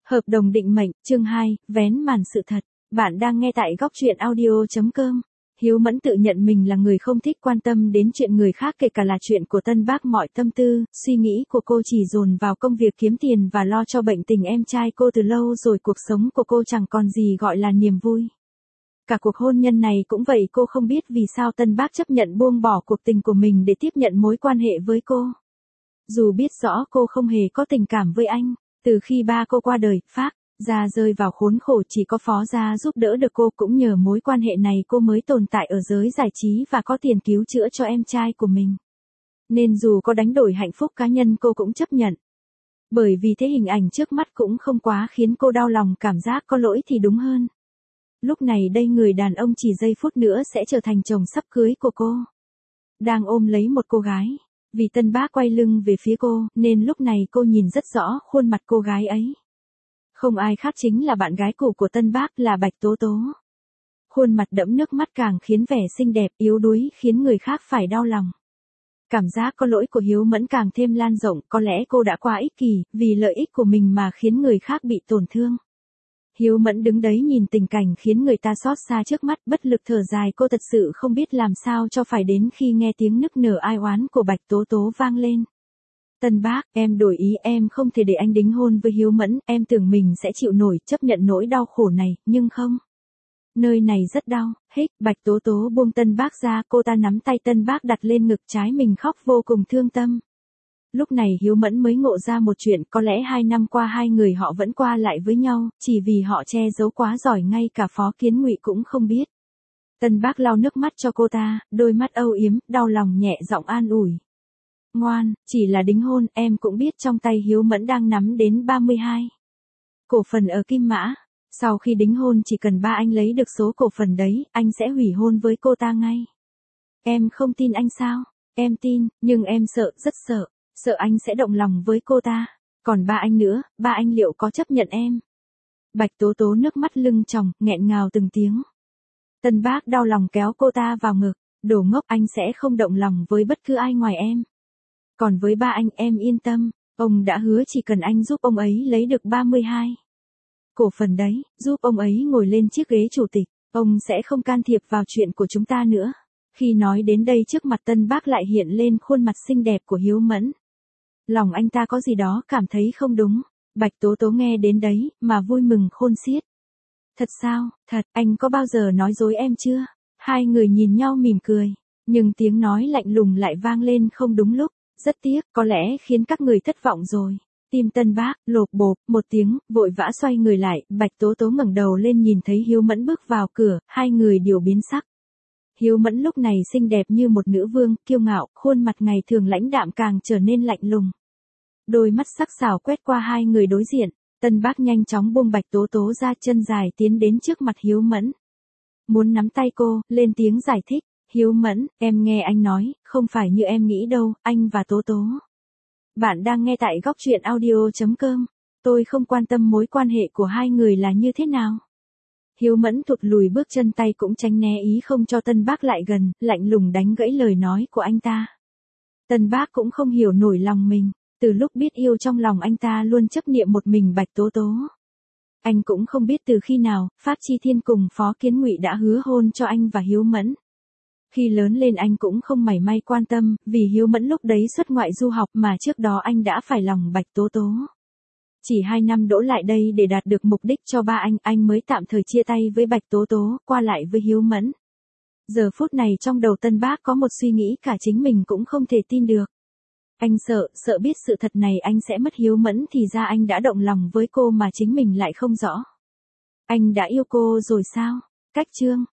Hợp đồng định mệnh, chương 2, vén màn sự thật. Bạn đang nghe tại góc truyện audio.com. Hiếu Mẫn tự nhận mình là người không thích quan tâm đến chuyện người khác, kể cả là chuyện của Tân Bác. Mọi tâm tư, suy nghĩ của cô chỉ dồn vào công việc kiếm tiền và lo cho bệnh tình em trai cô. Từ lâu rồi cuộc sống của cô chẳng còn gì gọi là niềm vui. Cả cuộc hôn nhân này cũng vậy, cô không biết vì sao Tân Bác chấp nhận buông bỏ cuộc tình của mình để tiếp nhận mối quan hệ với cô. Dù biết rõ cô không hề có tình cảm với anh. Từ khi ba cô qua đời, Phác gia rơi vào khốn khổ, chỉ có Phó gia giúp đỡ được cô. Cũng nhờ mối quan hệ này cô mới tồn tại ở giới giải trí và có tiền cứu chữa cho em trai của mình. Nên dù có đánh đổi hạnh phúc cá nhân cô cũng chấp nhận. Bởi vì thế hình ảnh trước mắt cũng không quá khiến cô đau lòng, cảm giác có lỗi thì đúng hơn. Lúc này đây người đàn ông chỉ giây phút nữa sẽ trở thành chồng sắp cưới của cô. Đang ôm lấy một cô gái. Vì Tân Bác quay lưng về phía cô, nên lúc này cô nhìn rất rõ khuôn mặt cô gái ấy. Không ai khác chính là bạn gái cũ của Tân Bác, là Bạch Tố Tố. Khuôn mặt đẫm nước mắt càng khiến vẻ xinh đẹp yếu đuối khiến người khác phải đau lòng. Cảm giác có lỗi của Hiếu Mẫn càng thêm lan rộng, có lẽ cô đã quá ích kỷ, vì lợi ích của mình mà khiến người khác bị tổn thương. Hiếu Mẫn đứng đấy nhìn tình cảnh khiến người ta xót xa trước mắt, bất lực thở dài. Cô thật sự không biết làm sao cho phải, đến khi nghe tiếng nức nở ai oán của Bạch Tố Tố vang lên. Tân Bác, em đổi ý, em không thể để anh đính hôn với Hiếu Mẫn, em tưởng mình sẽ chịu nổi, chấp nhận nỗi đau khổ này, nhưng không. Nơi này rất đau, hích. Bạch Tố Tố buông Tân Bác ra, cô ta nắm tay Tân Bác đặt lên ngực trái mình khóc vô cùng thương tâm. Lúc này Hiếu Mẫn mới ngộ ra một chuyện, có lẽ 2 năm qua hai người họ vẫn qua lại với nhau, chỉ vì họ che giấu quá giỏi, ngay cả Phó Kiến Ngụy cũng không biết. Tân Bác lau nước mắt cho cô ta, đôi mắt âu yếm, đau lòng nhẹ giọng an ủi. Ngoan, chỉ là đính hôn, em cũng biết trong tay Hiếu Mẫn đang nắm đến 32 cổ phần ở Kim Mã. Sau khi đính hôn chỉ cần ba anh lấy được số cổ phần đấy, anh sẽ hủy hôn với cô ta ngay. Em không tin anh sao? Em tin, nhưng em sợ, rất sợ. Sợ anh sẽ động lòng với cô ta. Còn ba anh nữa, ba anh liệu có chấp nhận em? Bạch Tố Tố nước mắt lưng tròng, nghẹn ngào từng tiếng. Tân Bác đau lòng kéo cô ta vào ngực. Đồ ngốc, anh sẽ không động lòng với bất cứ ai ngoài em. Còn với ba anh, em yên tâm. Ông đã hứa chỉ cần anh giúp ông ấy lấy được 32 cổ phần đấy, giúp ông ấy ngồi lên chiếc ghế chủ tịch, ông sẽ không can thiệp vào chuyện của chúng ta nữa. Khi nói đến đây, trước mặt Tân Bác lại hiện lên khuôn mặt xinh đẹp của Hiếu Mẫn. Lòng anh ta có gì đó cảm thấy không đúng. Bạch Tố Tố nghe đến đấy, mà vui mừng khôn xiết. Thật sao, thật, anh có bao giờ nói dối em chưa? Hai người nhìn nhau mỉm cười, nhưng tiếng nói lạnh lùng lại vang lên không đúng lúc. Rất tiếc, có lẽ khiến các người thất vọng rồi. Tim Tân Bác lộp bộp một tiếng, vội vã xoay người lại. Bạch Tố Tố ngẩng đầu lên nhìn thấy Hiếu Mẫn bước vào cửa, hai người đều biến sắc. Hiếu Mẫn lúc này xinh đẹp như một nữ vương, kiêu ngạo, khuôn mặt ngày thường lãnh đạm càng trở nên lạnh lùng. Đôi mắt sắc sảo quét qua hai người đối diện. Tân Bác nhanh chóng buông Bạch Tố Tố ra, chân dài tiến đến trước mặt Hiếu Mẫn. Muốn nắm tay cô, lên tiếng giải thích. Hiếu Mẫn, em nghe anh nói, không phải như em nghĩ đâu, anh và Tố Tố. Bạn đang nghe tại góc truyện audio.com. Tôi không quan tâm mối quan hệ của hai người là như thế nào. Hiếu Mẫn thụt lùi bước chân, tay cũng tránh né ý không cho Tân Bác lại gần, lạnh lùng đánh gãy lời nói của anh ta. Tân Bác cũng không hiểu nổi lòng mình, từ lúc biết yêu trong lòng anh ta luôn chấp niệm một mình Bạch Tố Tố. Anh cũng không biết từ khi nào, Pháp Chi Thiên cùng Phó Kiến Ngụy đã hứa hôn cho anh và Hiếu Mẫn. Khi lớn lên anh cũng không mảy may quan tâm, vì Hiếu Mẫn lúc đấy xuất ngoại du học mà trước đó anh đã phải lòng Bạch Tố Tố. Chỉ 2 năm đỗ lại đây để đạt được mục đích cho ba anh mới tạm thời chia tay với Bạch Tố Tố, qua lại với Hiếu Mẫn. Giờ phút này trong đầu Tân Bác có một suy nghĩ cả chính mình cũng không thể tin được. Anh sợ biết sự thật này anh sẽ mất Hiếu Mẫn, thì ra anh đã động lòng với cô mà chính mình lại không rõ. Anh đã yêu cô rồi sao? Cách chương